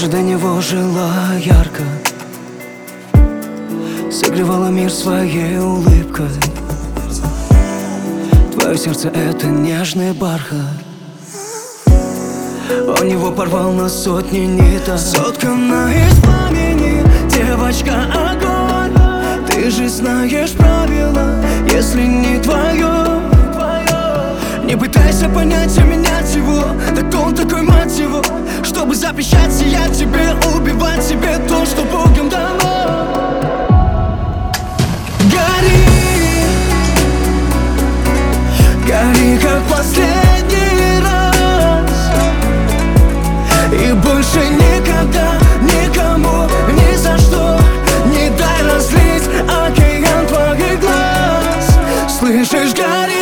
же до него жила ярко, согревала мир своей улыбкой. Твое сердце — это нежный бархат. Он его порвал на сотни ниток. Соткана из пламени, девочка, огонь. Ты же знаешь правила, если не твое. Не пытайся понять и менять его, так он такой, мать его. Чтобы запрещать сиять тебе, убивать себе то, что Богом дано. Гори, гори, как последний раз, и больше никогда никому ни за что не дай разлить океан твоих глаз. Слышишь, гори,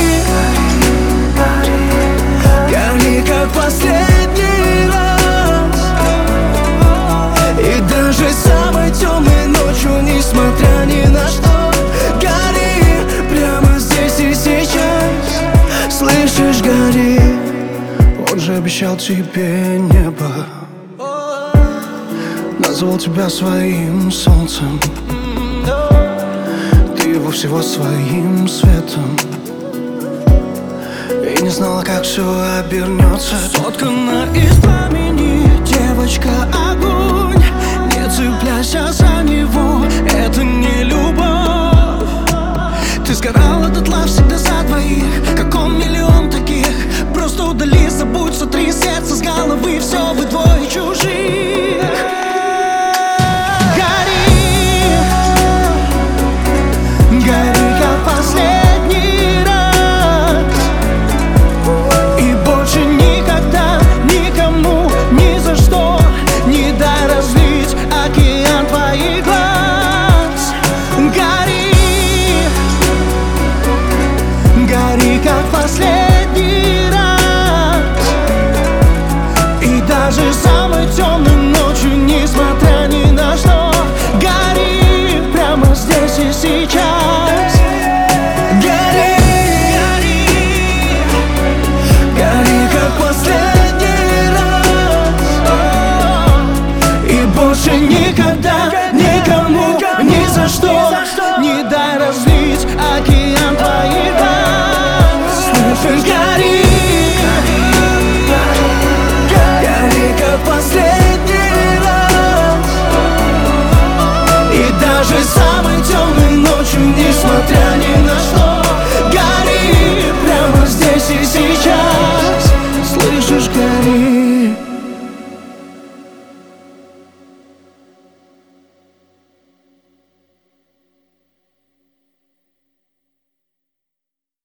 гори, как последний раз, и даже самой темной ночью, несмотря ни на что, гори прямо здесь и сейчас. Слышишь, гори. Он же обещал тебе небо, назвал тебя своим солнцем, ты его всего своим светом, и не знала, как все обернется. Соткана из пламени, девочка, огонь. Не цепляйся за него, это не любовь. Ты сгорала дотла всегда за двоих, как он миллион таких. Просто удали, забудь, сотри сердце с головы, все вы двое чужих. Гори, гори, как последний раз, и больше никогда никому ни за что не дай разлить океан твоих глаз. Гори, гори, как последний раз, и даже самой темной ночью, несмотря ни на что, гори прямо здесь и сейчас. Гори, гори, как последний раз, и больше никогда никому ни за что не дай разлить океан твоих глаз. Слышишь, гори, гори, как последний раз, и даже самой темной ночью, несмотря